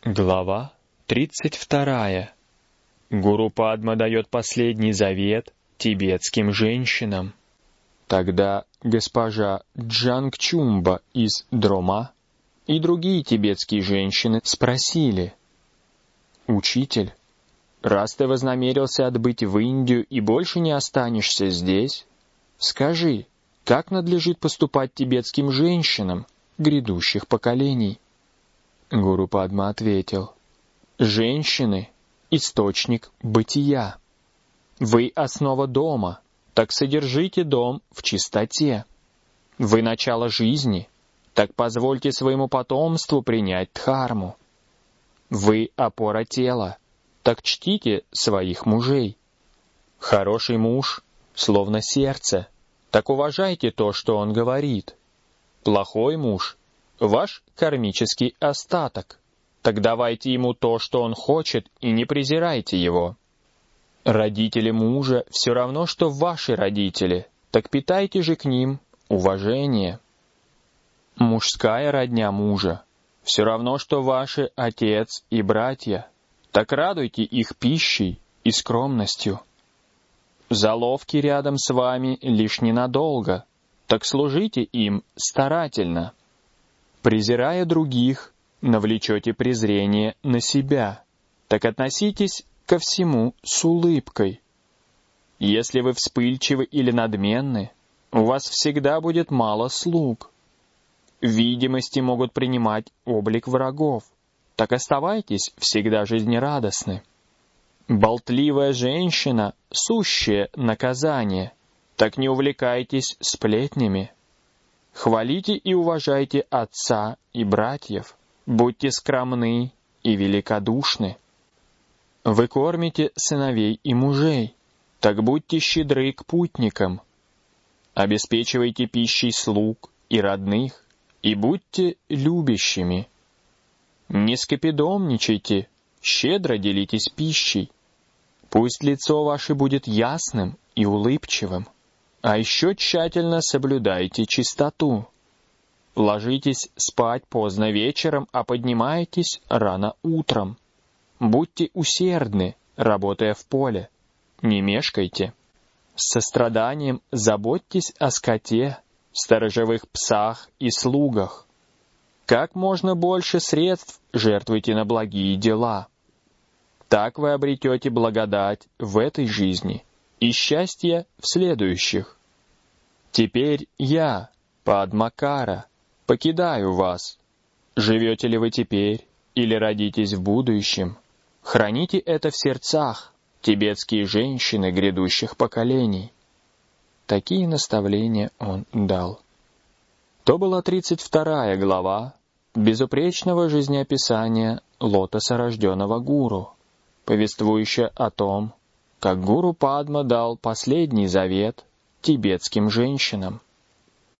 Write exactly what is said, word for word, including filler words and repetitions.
Глава тридцать вторая. Гуру Падма дает последний завет тибетским женщинам. Тогда госпожа Джангчумба из Дрома и другие тибетские женщины спросили: «Учитель, раз ты вознамерился отбыть в Индию и больше не останешься здесь, скажи, как надлежит поступать тибетским женщинам грядущих поколений?» Гуру Падма ответил: «Женщины — источник бытия. Вы — основа дома, так содержите дом в чистоте. Вы — начало жизни, так позвольте своему потомству принять дхарму. Вы — опора тела, так чтите своих мужей. Хороший муж — словно сердце, так уважайте то, что он говорит. Плохой муж — ваш кармический остаток, так давайте ему то, что он хочет, и не презирайте его. Родители мужа все равно, что ваши родители, так питайте же к ним уважение. Мужская родня мужа все равно, что ваши отец и братья, так радуйте их пищей и скромностью. Заловки рядом с вами лишь ненадолго, так служите им старательно. Презирая других, навлечете презрение на себя, так относитесь ко всему с улыбкой. Если вы вспыльчивы или надменны, у вас всегда будет мало слуг. Видимости могут принимать облик врагов, так оставайтесь всегда жизнерадостны. Болтливая женщина — сущее наказание, так не увлекайтесь сплетнями. Хвалите и уважайте отца и братьев, будьте скромны и великодушны. Вы кормите сыновей и мужей, так будьте щедры к путникам. Обеспечивайте пищей слуг и родных, и будьте любящими. Не скопидомничайте, щедро делитесь пищей. Пусть лицо ваше будет ясным и улыбчивым. А еще тщательно соблюдайте чистоту. Ложитесь спать поздно вечером, а поднимайтесь рано утром. Будьте усердны, работая в поле. Не мешкайте. С состраданием заботьтесь о скоте, сторожевых псах и слугах. Как можно больше средств жертвуйте на благие дела. Так вы обретете благодать в этой жизни и счастье в следующих. Теперь я, Падмакара, покидаю вас. Живете ли вы теперь или родитесь в будущем? Храните это в сердцах, тибетские женщины грядущих поколений». Такие наставления он дал. То была тридцать вторая глава безупречного жизнеописания лотосорожденного гуру, повествующая о том, как гуру Падма дал последний завет тибетским женщинам.